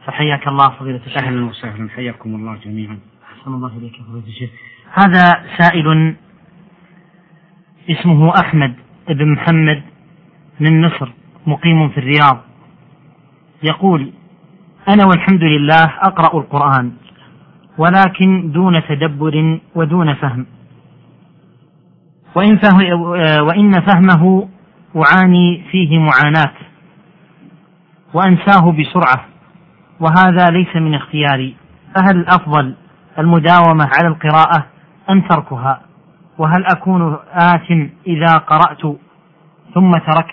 فحياك الله فضيلة الشيخ. أهلا وسهلا، حياكم الله جميعا. أحسن الله إليك فضيلة الشيخ. هذا سائل اسمه أحمد بن محمد من مصر، مقيم في الرياض، يقول: أنا والحمد لله أقرأ القرآن، ولكن دون تدبر ودون فهم، وإن فهمه أعاني فيه معاناة وأنساه بسرعة، وهذا ليس من اختياري، فهل الأفضل المداومة على القراءة أم تركها؟ وهل أكون آثم إذا قرأت ثم تركت؟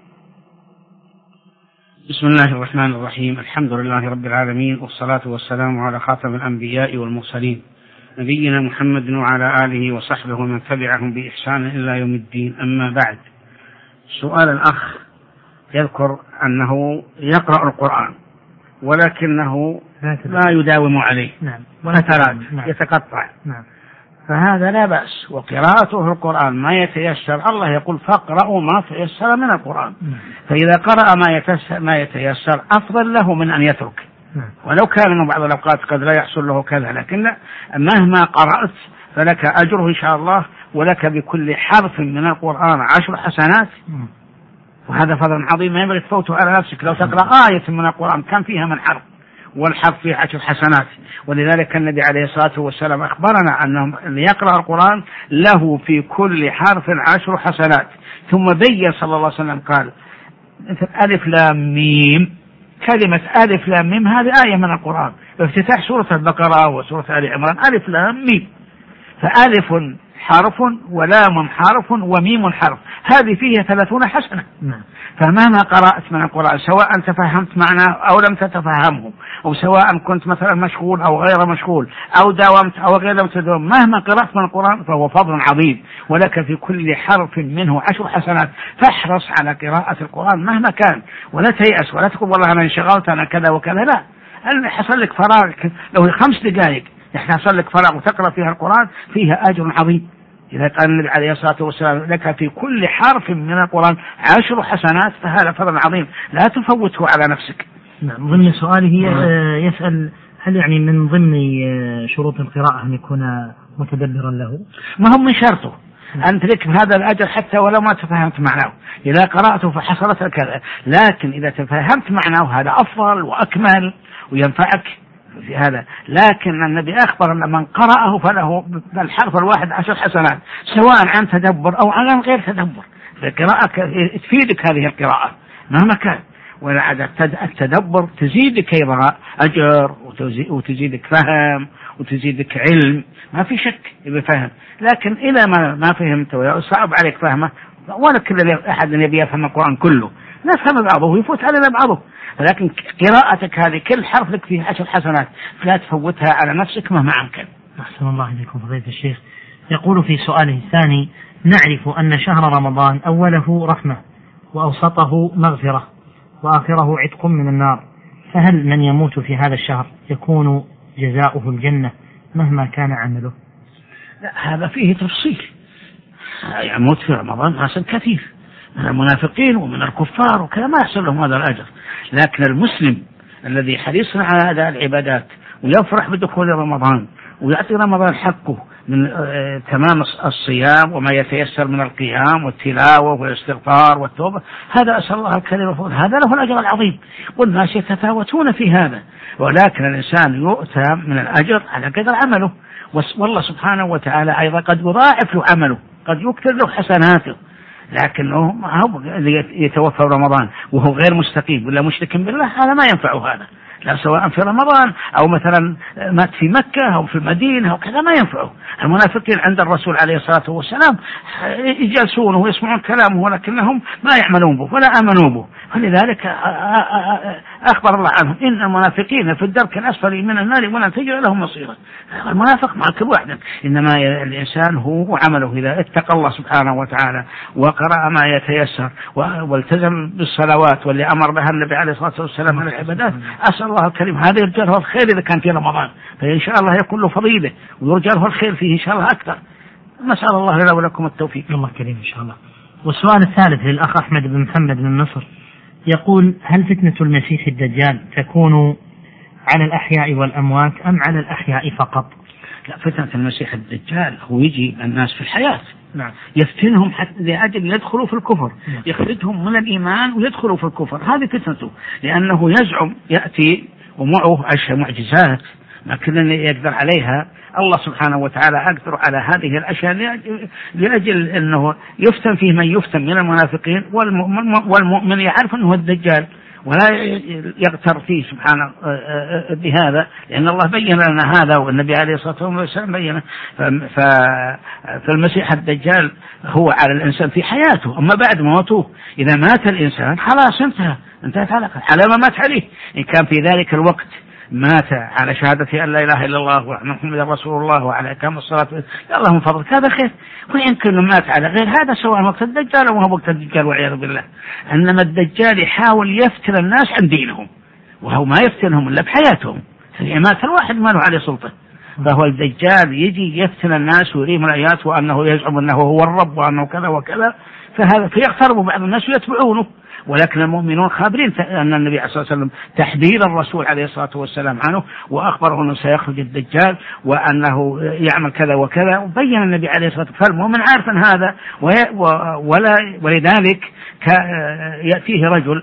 بسم الله الرحمن الرحيم. الحمد لله رب العالمين، والصلاة والسلام على خاتم الأنبياء والمرسلين، نبينا محمد وعلى آله وصحبه ومن تبعهم بإحسان إلى يوم الدين. أما بعد، سؤال الأخ يذكر أنه يقرأ القرآن ولكنه لا يداوم عليه، يتقطع. فهذا لا بأس، وقراءته القرآن ما يتيسر، الله يقول: فاقرأوا ما تيسر من القرآن. فإذا قرأ ما يتيسر أفضل له من أن يترك، ولو كان من بعض الأوقات قد لا يحصل له كذا، لكن مهما قرأت فلك أجره إن شاء الله، ولك بكل حرف من القرآن 10 حسنات، وهذا فضل عظيم ما ينبغي تفوته على نفسك. لو تقرأ آية من القرآن كان فيها من حرف، والحرف فيه 10 حسنات. ولذلك النبي عليه الصلاة والسلام أخبرنا أنه اللي يقرأ القرآن له في كل حرف 10 حسنات. ثم بين صلى الله عليه وسلم قال: ألف لام ميم، كلمة ألف لام ميم هذه آية من القرآن، افتتاح سورة البقرة وسورة آل عمران ألف لام ميم، فألف حرف ولام حرف وميم حرف، هذه فيها 30 حسنة. فمهما قرأت من القرآن، سواء تفهمت معناه أو لم تتفهمه، أو سواء كنت مثلا مشغول أو غير مشغول، أو داومت أو غير لم تداوم، مهما قرأت من القرآن فهو فضل عظيم، ولك في كل حرف منه 10 حسنات. فاحرص على قراءة القرآن مهما كان، ولا تيأس، ولا تقول والله أنا انشغلت أنا كذا وكذا، لا، حصل لك فراغ لو 5 دقائق يحصل لك فراغ وتقرأ فيها القرآن فيها أجر عظيم. إذا قال النبي عليه الصلاة والسلام: لك في كل حرف من القرآن 10 حسنات، فهذا فضل عظيم لا تفوته على نفسك. ضمن سؤاله يسأل: هل يعني من ضمن شروط القراءة أن يكون متدبرا له؟ ما هم من شرطه أن تلك هذا الأجر حتى ولو ما تفهمت معناه. إذا قرأته فحصلت كذا، لكن إذا تفهمت معناه هذا أفضل وأكمل وينفعك في هذا. لكن النبي أخبر أن من قرأه فله الحرف الواحد 10 حسنات، سواء عن تدبر أو عن غير تدبر. القراءة تفيدك هذه القراءة مهما كان، التدبر تزيدك أيضا أجر وتزيدك فهم وتزيدك علم، ما في شك بفهم. لكن إذا ما فهمت وصعب عليك فهمه، ولا كل أحد يبي يفهم القرآن كله، نفهم بعضه ويفوت علينا بعضه، ولكن قراءتك هذه كل حرف لك فيه 10 حسنات، فلا تفوتها على نفسك مهما أمكن. أحسن الله إليكم فضيلة الشيخ. يقول في سؤاله الثاني: نعرف أن شهر رمضان أوله رحمة، وأوسطه مغفرة، وآخره عتق من النار، فهل من يموت في هذا الشهر يكون جزاؤه الجنة مهما كان عمله؟ لا، هذا فيه تفصيل. يموت في رمضان ناس كثير من المنافقين ومن الكفار وكذا ما يحصل لهم هذا الأجر، لكن المسلم الذي حريص على هذه العبادات ويفرح بدخول رمضان ويعطي رمضان حقه من تمام الصيام وما يتيسر من القيام والتلاوة والاستغفار والتوبة، هذا أسأل الله الكريم والفضل، هذا له الأجر العظيم، والناس يتفاوتون في هذا، ولكن الإنسان يؤتى من الأجر على قدر عمله، والله سبحانه وتعالى أيضا قد يضاعف له عمله، قد يكتب له حسناته، لكنه هو يتوفى رمضان وهو غير مستقيم ولا مشرك بالله، هذا ما ينفعه، هذا لا، سواء في رمضان أو مثلا مات في مكة أو في المدينة أو كذا ما ينفعه. المنافقين عند الرسول عليه الصلاة والسلام يجلسونه ويسمعون كلامه، ولكنهم ما يعملون به ولا آمنوا به، فلذلك أخبر الله عنهم: إن المنافقين في الدرك الأسفل من النار ولن تجد لهم مصيرا. المنافق معك وحدك، إنما الإنسان هو عمله، إذا اتقى الله سبحانه وتعالى وقرأ ما يتيسر والتزم بالصلوات واللي أمر بها النبي عليه الصلاة والسلام من العبادات، أسأل الله الكريم هذا يرجى له الخير إذا كان في رمضان، فإن شاء الله يكون له فضيلة ويرجى له الخير فيه إن شاء الله أكثر. نسأل الله لنا ولكم التوفيق. الله كريم إن شاء الله. والسؤال الثالث للأخ أحمد بن محمد من مصر، يقول: هل فتنة المسيح الدجال تكون على الأحياء والأموات أم على الأحياء فقط؟ لا، فتنة المسيح الدجال هو يجي الناس في الحياة، نعم. يفتنهم حتى لأجل يدخلوا في الكفر، يخرجهم من الإيمان ويدخلوا في الكفر، هذه فتنته، لأنه يزعم يأتي ومعه أشياء معجزات ما كلنا يقدر عليها. الله سبحانه وتعالى أقدر على هذه الأشياء لأجل أنه يفتن فيه من يفتن من المنافقين، والمؤمن يعرف أنه الدجال ولا يغتر فيه سبحانه بهذا، لأن الله بين لنا هذا والنبي عليه الصلاة والسلام بينه. فالمسيح الدجال هو على الإنسان في حياته، أما بعد موته إذا مات الإنسان خلاص انتهت علاقة على ما مات عليه. إن كان في ذلك الوقت مات على شهادة أن لا إله إلا الله وأن محمدا رسول الله وعلى إقام الصلاة الله من فضلك هذا خير، ويمكن مات على غير هذا سواء وقت الدجال أو هو وقت الدجال والعياذ بالله. إنما الدجال يحاول يفتن الناس عن دينهم، وهو ما يفتنهم إلا بحياتهم، مات الواحد ما له عليه سلطة. فهو الدجال يجي يفتن الناس ويريهم الآيات وأنه يزعم أنه هو الرب وأنه كذا وكذا، فهذا فيقترب بعض الناس ويتبعونه. ولكن المؤمنون خابرين أن النبي عليه الصلاة والسلام تحذير الرسول عليه الصلاة والسلام عنه وأخبره أنه سيخرج الدجال وأنه يعمل كذا وكذا، وبين النبي عليه الصلاة والسلام، فالمؤمن عارف هذا ولذلك يأتيه رجل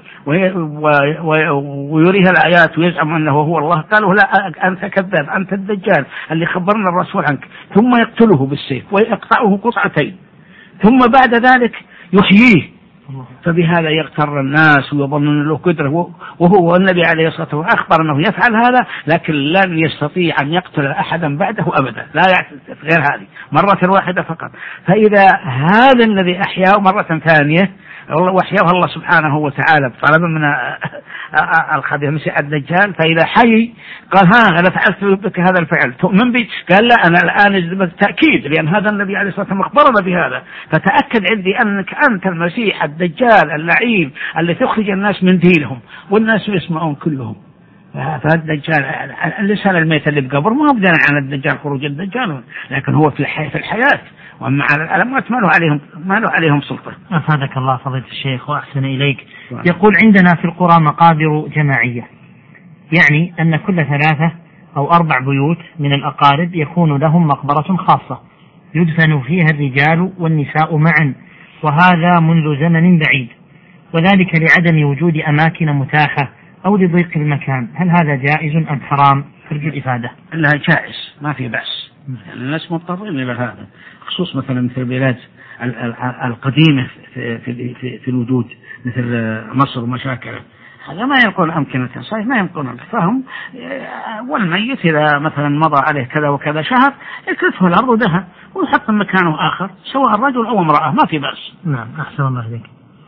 ويريه الآيات ويزعم أنه هو الله، قالوا لا أنت كذاب، أنت الدجال اللي خبرنا الرسول عنك، ثم يقتله بالسيف ويقطعه قطعتين ثم بعد ذلك يحييه. فبهذا يغتر الناس ويظنون له قدرة، وهو النبي عليه الصلاة والسلام أخبر أنه يفعل هذا، لكن لن يستطيع أن يقتل أحدا بعده أبدا، لا يعترف غير هذه مرة واحدة فقط. فإذا هذا الذي أحياه مرة ثانية وحياه الله سبحانه وتعالى طلب من الخبيث مسيح الدجال، فإذا حي قال ها أنا فعلت بك هذا الفعل تؤمن بي؟ قال لا أنا الآن بالتأكيد، لأن هذا النبي عليه الصلاة والسلام أخبرنا بهذا، فتأكد عندي أنك أنت المسيح الدجال اللعين اللي تخرج الناس من دينهم والناس يسمعون كلهم. فالدجال اللسان الميت اللي بقبر ما هو بدنا عن الدجال خروج الدجال، لكن هو في الحياة، وأما على الأموات ما له عليهم سلطة. أفادك الله فضيلة الشيخ وأحسن إليك. يقول عندنا في القرى مقابر جماعية، يعني أن كل 3 أو 4 بيوت من الأقارب يكون لهم مقبرة خاصة يدفن فيها الرجال والنساء معا، وهذا منذ زمن بعيد، وذلك لعدم وجود أماكن متاحة أو لضيق المكان. هل هذا جائز أم حرام؟ ترجو الإفادة. لا جائز، ما في بأس، الناس مضطرين إلى هذا، خصوص مثلا مثل البلاد القديمة في الوجود مثل مصر ومشاكل، هذا ما ينقل أمكنة صحيح، ما ينقلون فهم. والميت إذا مثلا مضى عليه كذا وكذا شهر يكلفه الأرض ودهن ويحط مكانه آخر سواء الرجل أو امرأة، ما في بأس. نعم أحسن الله إليك.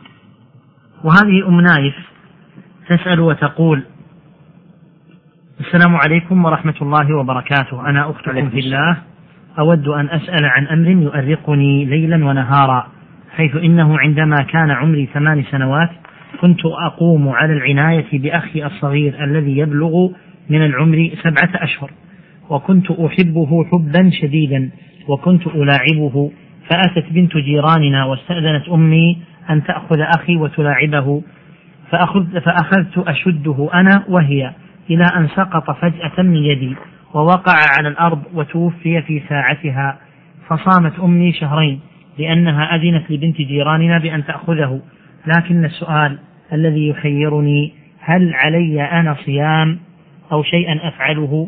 وهذه أم نايف تسأل وتقول: السلام عليكم ورحمة الله وبركاته، أنا أختكم في الله، أود أن أسأل عن أمر يؤرقني ليلا ونهارا، حيث إنه عندما كان عمري 8 سنوات كنت أقوم على العناية بأخي الصغير الذي يبلغ من العمر 7 أشهر، وكنت أحبه حبا شديدا وكنت ألاعبه، فأتت بنت جيراننا واستأذنت أمي أن تأخذ أخي وتلاعبه، فأخذت أشده أنا وهي إلى أن سقط فجأة من يدي ووقع على الأرض وتوفي في ساعتها، فصامت أمي 2 شهر لأنها أذنت لبنت جيراننا بأن تأخذه. لكن السؤال الذي يحيرني: هل علي أنا صيام أو شيئا أفعله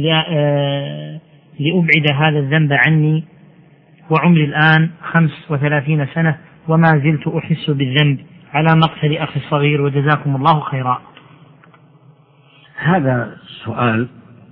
لأبعد هذا الذنب عني؟ وعمري الآن 35 سنة وما زلت أحس بالذنب على مقتل أخي الصغير، وجزاكم الله خيرا. هذا سؤال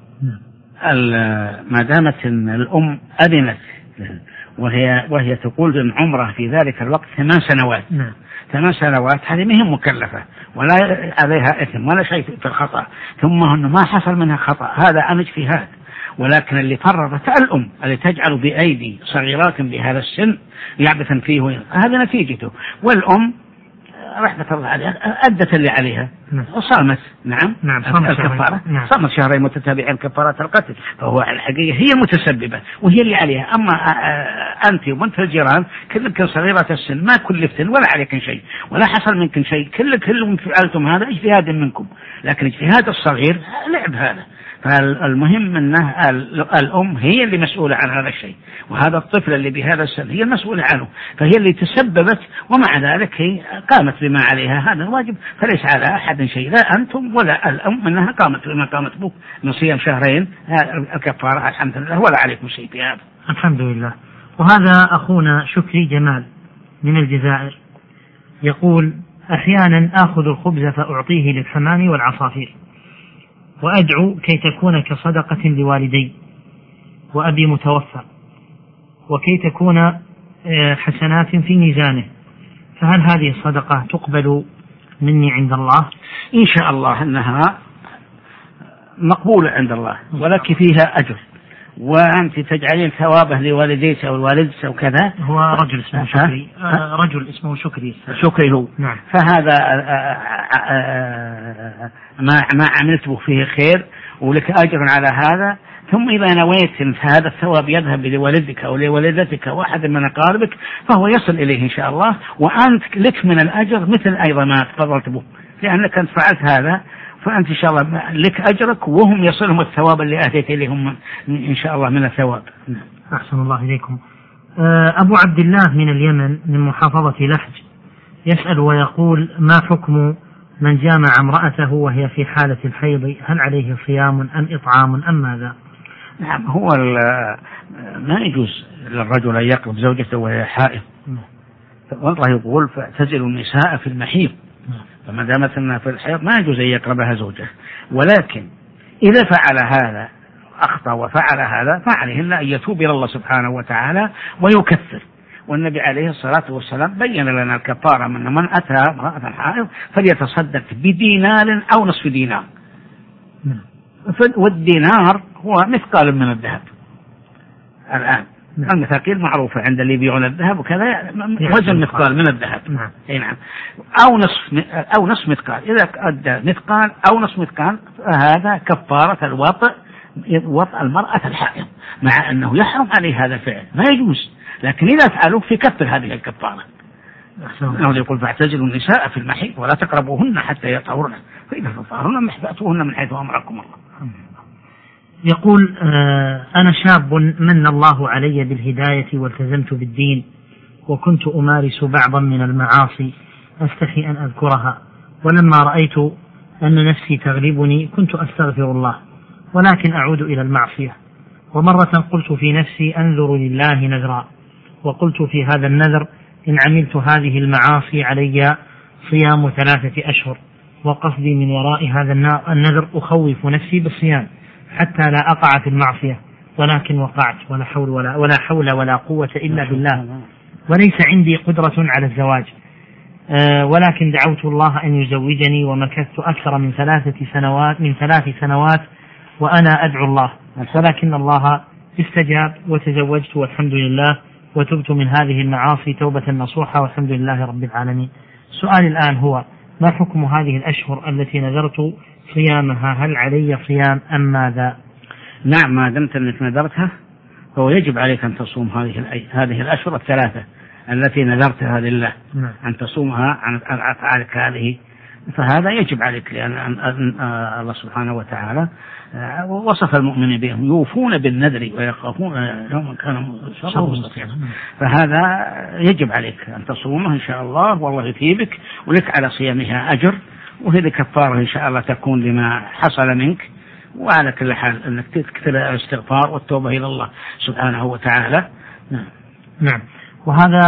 ما دامت إن الأم أذنت وهي تقول إن عمره في ذلك الوقت 8 سنوات، 8 سنوات، هذه مهم مكلفة ولا عليها إثم ولا شيء في الخطأ، ثم أنه ما حصل منها خطأ، هذا عن اجتهاد. ولكن اللي فرطت الأم اللي تجعل بأيدي صغيرات بهذا السن يعبثا فيه، هذا نتيجته. والأم رحمة الله عليها أدت اللي عليها وصامت. نعم الكفارة صامت شهرين متتابعين كفارات القتل، فهو الحقيقة هي المتسببة وهي اللي عليها. أما أنت وبنت الجيران كلكم صغيرة السن ما كلفتن ولا عليكن شيء ولا حصل منكم شيء، كلكم فعلتم هذا اجتهاد منكم، لكن اجتهاد الصغير لعب هذا. فالمهم أنه الأم هي اللي مسؤولة عن هذا الشيء، وهذا الطفل اللي بهذا السن هي المسؤولة عنه، فهي اللي تسببت ومع ذلك هي قامت بما عليها، هذا الواجب فليس على أحد شيء، لا أنتم ولا الأم أنها قامت بما قامت به من صيام شهرين الكفارة الحمد لله ولا عليكم شيء في هذا الحمد لله. وهذا أخونا شكري جمال من الجزائر يقول: أحيانا آخذ الخبز فأعطيه للحمام والعصافير وأدعو كي تكون كصدقة لوالدي وأبي متوفى وكي تكون حسنات في ميزانه، فهل هذه الصدقة تقبل مني عند الله؟ إن شاء الله أنها مقبولة عند الله ولك فيها أجر، وأنت تجعلين ثوابه لوالديك أو الوالد أو كذا. هو رجل اسمه شكري، رجل اسمه شكري هو. نعم. فهذا ما عملت به فيه خير ولك أجر على هذا. ثم إذا نويت أن هذا الثواب يذهب لوالدك أو لوالدتك واحد من أقاربك فهو يصل إليه إن شاء الله، وأنت لك من الأجر مثل أيضا ما تفضلت به، لأنك أنت فعلت هذا فأنت إن شاء الله لك أجرك وهم يصلهم الثواب اللي أتيت إليهم إن شاء الله من الثواب. أحسن الله إليكم. أبو عبد الله من اليمن من محافظة لحج يسأل ويقول: ما حكم من جامع امرأته وهي في حالة الحيض؟ هل عليه صيام أم إطعام أم ماذا؟ نعم، هو ما يجوز للرجل أن يقرب زوجته وهي حائض، والله يقول: فاعتزلوا النساء في المحيض، فما دامت أنها في الحيض ما يجوز أن يقربها زوجه. ولكن إذا فعل هذا أخطأ وفعل هذا فعليه أن يتوب إلى الله سبحانه وتعالى ويكفر. والنبي عليه الصلاة والسلام بين لنا الكفارة: من أتى امرأة حائض فليتصدق بدينار أو نصف دينار. والدينار هو مثقال من الذهب الآن. المثاقيل معروفة عند اللي يبيعون الذهب وكذا، وزن مثقال من الذهب. نعم. أو نصف مثقال، إذا أدى مثقال أو نصف مثقال فهذا كفارة الوطء المرأة الحائض، مع أنه يحرم عليه هذا الفعل ما يجوز، لكن إذا فعلوا في كفر هذه الكفارة. يقول: فاعتزلوا النساء في المحيض ولا تقربوهن حتى يطهرن فإذا تطهرن فأتوهن من حيث أمركم الله. يقول: أنا شاب من الله علي بالهداية والتزمت بالدين، وكنت أمارس بعضا من المعاصي أستحي أن أذكرها، ولما رأيت أن نفسي تغلبني كنت أستغفر الله، ولكن أعود إلى المعصية. ومرة قلت في نفسي: أنذر لله نذرا، وقلت في هذا النذر: إن عملت هذه المعاصي علي صيام 3 أشهر، وقصدي من وراء هذا النذر أخوف نفسي بالصيام حتى لا أقع في المعصية، ولكن وقعت ولا حول ولا قوة إلا بالله، وليس عندي قدرة على الزواج، ولكن دعوت الله أن يزوجني، ومكثت أكثر من 3 سنوات وأنا أدعو الله، ولكن الله استجاب وتزوجت والحمد لله، وتبت من هذه المعاصي توبة نصوحة والحمد لله رب العالمين. سؤالي الآن هو: ما حكم هذه الأشهر التي نذرت صيامها؟ هل علي صيام أم ماذا؟ نعم، ما دمت أنك نذرتها فهو يجب عليك أن تصوم هذه الأشهر 3 التي نذرتها لله. أن تصومها عن أفعالك هذه، فهذا يجب عليك، لأن الله سبحانه وتعالى وصف المؤمنين بهم يوفون بالنذر ويخافون يوما كان شره مستطيرا، فهذا يجب عليك أن تصومه إن شاء الله، والله يثيبك ولك على صيامها أجر، وهذه كفارة إن شاء الله تكون لما حصل منك. وعلى كل حال أنك تكثر الاستغفار والتوبة إلى الله سبحانه وتعالى. نعم. وهذا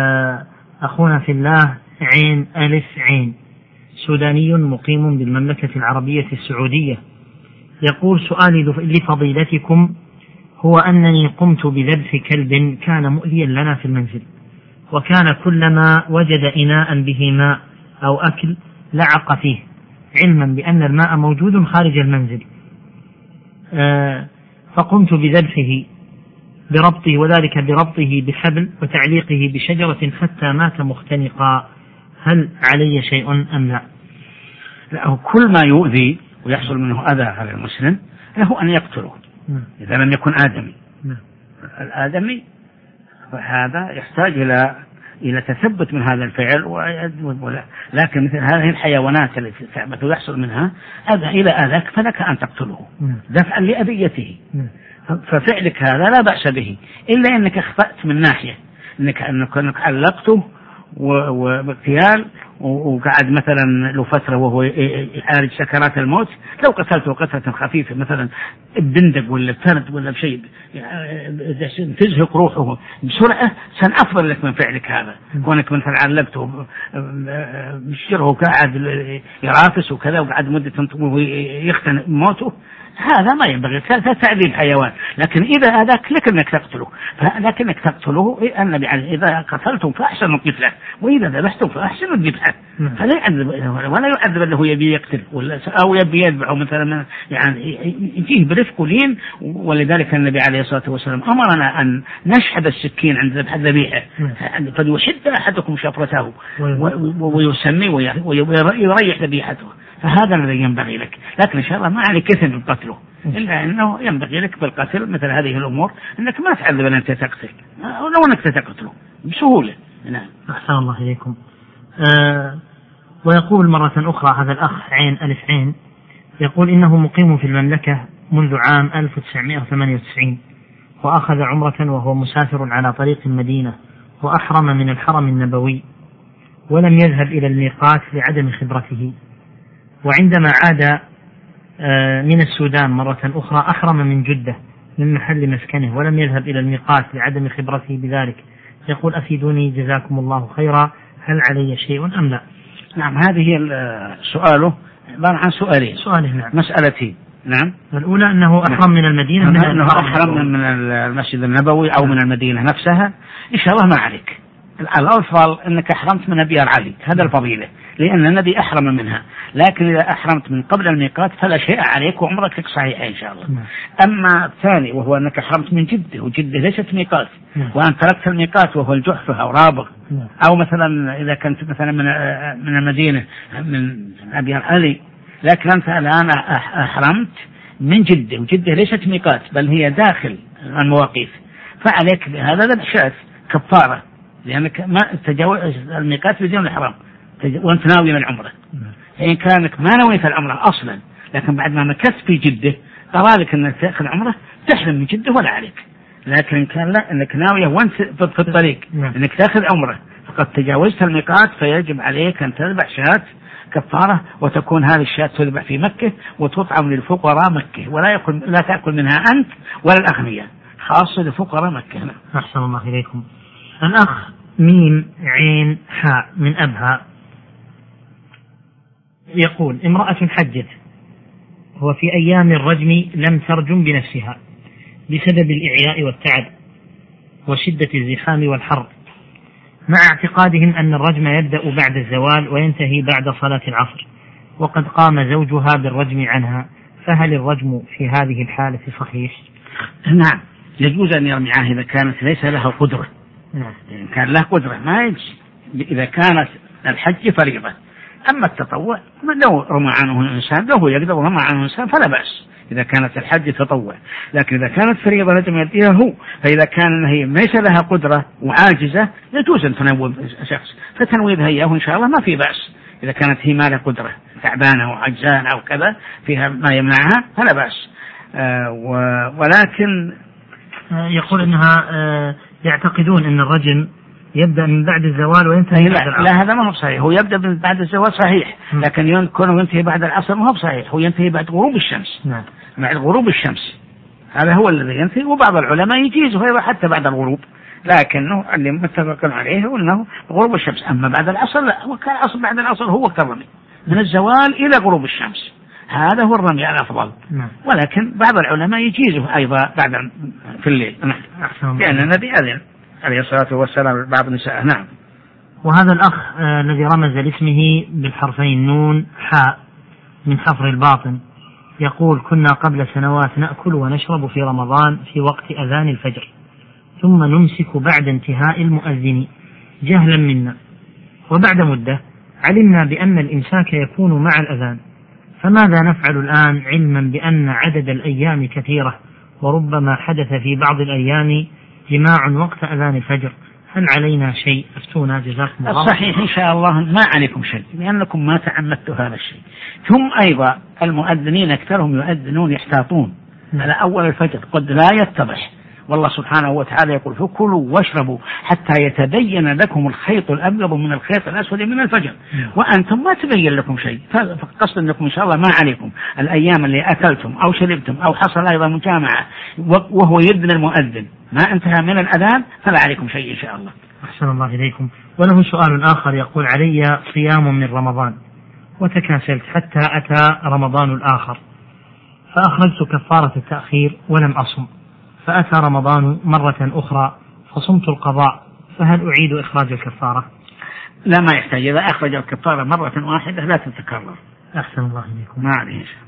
أخونا في الله عين ألف عين سوداني مقيم بالمملكة العربية السعودية يقول: سؤالي لفضيلتكم هو أنني قمت بذبح كلب كان مؤذيا لنا في المنزل، وكان كلما وجد إناء به ماء أو أكل لعق فيه، علما بأن الماء موجود خارج المنزل، فقمت بذبحه بربطه، وذلك بربطه بحبل وتعليقه بشجرة حتى مات مختنقا. هل علي شيء أم لا؟ لا، كل ما يؤذي ويحصل منه أذى على المسلم له أن يقتله إذا لم يكن آدمي. الآدمي فهذا يحتاج إلى تثبت من هذا الفعل، لكن مثل هذه الحيوانات التي تعبث ويحصل منها أذى إلى أذاك فلك أن تقتله دفعا لأذيته. ففعلك هذا لا بأس به، إلا أنك أخطأت من ناحية أنك علقته واغتيال وقعد مثلا له فترة وهو يعالج سكرات الموت. لو قتلته قتلة خفيفة مثلا بندق ولا فرد ولا بشيء تزهق روحه بسرعة سن أفضل لك من فعلك هذا، كونك مثلا علقته بشجره وقعد يرافس وكذا وقعد مدة ويختن موته، هذا ما ينبغي تعذيب حيوان. لكن إذا هذاك لك أنك تقتله، لكنك تقتله النبي عليه إذا قتلتم فأحسن القتلة وإذا ذبحتم فأحسن الذبحة، فلا يعذب ولا يعذب أنه يبي يقتل أو يبي يذبح مثلا، يعني يجيه برفق ولين. ولذلك النبي عليه الصلاة والسلام أمرنا أن نشحذ السكين عند ذبح الذبيحة، فليشد أحدكم شفرته ويسمي ويريح ذبيحته، فهذا الذي ينبغي لك. لكن إن شاء الله ما عليك إثم بقتله، إلا أنه ينبغي لك بالقتل مثل هذه الأمور أنك ما تعذب أن أنت تقتل، ولو أنك تقتله بسهولة. نعم. أحسن الله إليكم. ويقول مرة أخرى هذا الأخ عين ألف عين، يقول إنه مقيم في المملكة منذ عام 1998، وأخذ عمرة وهو مسافر على طريق المدينة، وأحرم من الحرم النبوي ولم يذهب إلى الميقات لعدم خبرته، وعندما عاد من السودان مرة أخرى أحرم من جدة من محل مسكنه ولم يذهب إلى الميقات لعدم خبرته بذلك. يقول أفيدوني جزاكم الله خيرا، هل علي شيء أم لا؟ نعم، هذه سؤاله عبارة عن سؤالين. نعم. مسألتين. نعم. الأولى أنه أحرم من المدينة، أنه أحرم من المسجد النبوي أو من المدينة نفسها، إن شاء الله ما عليك. الأفضل أنك أحرمت من أبيار علي، هذا الفضيلة، لأن النبي أحرم منها. لكن إذا أحرمت من قبل الميقات فلا شيء عليك وعمرك لك صحيحة إن شاء الله. أما الثاني وهو أنك أحرمت من جدة، وجدة ليست ميقات، وأن تركت الميقات وهو الجحفة أو رابغ، أو مثلا إذا كنت مثلا من المدينة من أبيار علي، لكن أنت الآن أحرمت من جدة، وجدة ليست ميقات بل هي داخل المواقيت، فعليك بهذا ذبح شاة كفارة، لأنك ما تجاوز الميقات بدون الحرام وأنت ناوي من العمرة. فإن كانك ما نويت العمرة أصلا، لكن بعد ما مكثت في جدة أرادك أنك تأخذ عمرة تحرم من جدة ولا عليك. لكن كان لا، أنك ناوية وأنت في الطريق أنك تأخذ عمرة فقد تجاوزت الميقات، فيجب عليك أن تذبح شاة كفارة، وتكون هذه الشاة تذبح في مكة وتطعم للفقراء مكة، لا تأكل منها أنت ولا الأغنياء، خاصة لفقراء مكة. أحسن الله إليكم. الأخ ميم عين حاء من أبها يقول امرأة حجت وفي أيام الرجم لم ترجم بنفسها بسبب الإعياء والتعب وشدة الزحام والحر، مع اعتقادهم أن الرجم يبدأ بعد الزوال وينتهي بعد صلاة العصر، وقد قام زوجها بالرجم عنها، فهل الرجم في هذه الحالة صحيح؟ نعم، يجوز أن يرمعها إذا كانت ليس لها قدرة. إن كان له قدرة ما يجوز، إذا كانت الحج فريضة. أما التطوع لو رمى عنه الإنسان، لو يقدر رمى عنه الإنسان فلا بأس إذا كانت الحج تطوع، لكن إذا كانت فريضة لازم يديها هو. فإذا كان هي ليس لها قدرة وعاجزة يجوز أن تنوب شخص، فتنويبها إياه إن شاء الله ما في بأس. إذا كانت هي ما لها قدرة تعبانة وعجزانة أو كذا فيها ما يمنعها فلا بأس. ولكن يقول إنها يعتقدون أن الرجم يبدأ من بعد الزوال وينتهي بعد العصر. لا، هذا ما هو صحيح. هو يبدأ من بعد الزوال صحيح، لكن يكون ينتهي بعد العصر ما هو صحيح. هو ينتهي بعد غروب الشمس. نعم. مع غروب الشمس هذا هو الذي ينتهي، وبعض العلماء يجيزه حتى بعد الغروب، لكنه اللي متفق عليه هو أنه غروب الشمس. أما بعد العصر لا، وكان العصر بعد العصر هو كالرمي من الزوال إلى غروب الشمس، هذا هو الرمي الأفضل. ولكن بعض العلماء يجيزه أيضا بعد في الليل، لأن النبي أذن عليه الصلاة والسلام بعض النساء. نعم. وهذا الأخ الذي رمز لاسمه بالحرفين نون حاء من حفر الباطن يقول كنا قبل سنوات نأكل ونشرب في رمضان في وقت أذان الفجر، ثم نمسك بعد انتهاء المؤذن جهلا منا، وبعد مدة علمنا بأن الإمساك يكون مع الأذان، فماذا نفعل الآن علما بأن عدد الأيام كثيرة وربما حدث في بعض الأيام جماع وقت أذان الفجر؟ هل علينا شيء؟ أفتونا جزاكم الله. الصحيح إن شاء الله ما عليكم شيء، لأنكم ما تعمدتوا هذا الشيء. ثم أيضا المؤذنين أكثرهم يؤذنون يحتاطون على أول الفجر قد لا يتضح، والله سبحانه وتعالى يقول فكلوا واشربوا حتى يتبين لكم الخيط الأبيض من الخيط الأسود من الفجر وأنتم ما تبين لكم شيء. فقصد أنكم إن شاء الله ما عليكم الأيام اللي أكلتم أو شربتم أو حصل أيضا مجامعة وهو يدن المؤذن ما انتهى من الأذان فلا عليكم شيء إن شاء الله. أحسن الله إليكم. وله سؤال آخر يقول علي صيام من رمضان وتكاسلت حتى أتى رمضان الآخر فأخرجت كفارة التأخير ولم أصم، فأتى رمضان مرة أخرى فصمت القضاء، فهل أعيد إخراج الكفارة؟ لا ما يحتاج، إذا أخرج الكفارة مرة واحدة لا تتكرر. أحسن الله إليكم. ما عليه.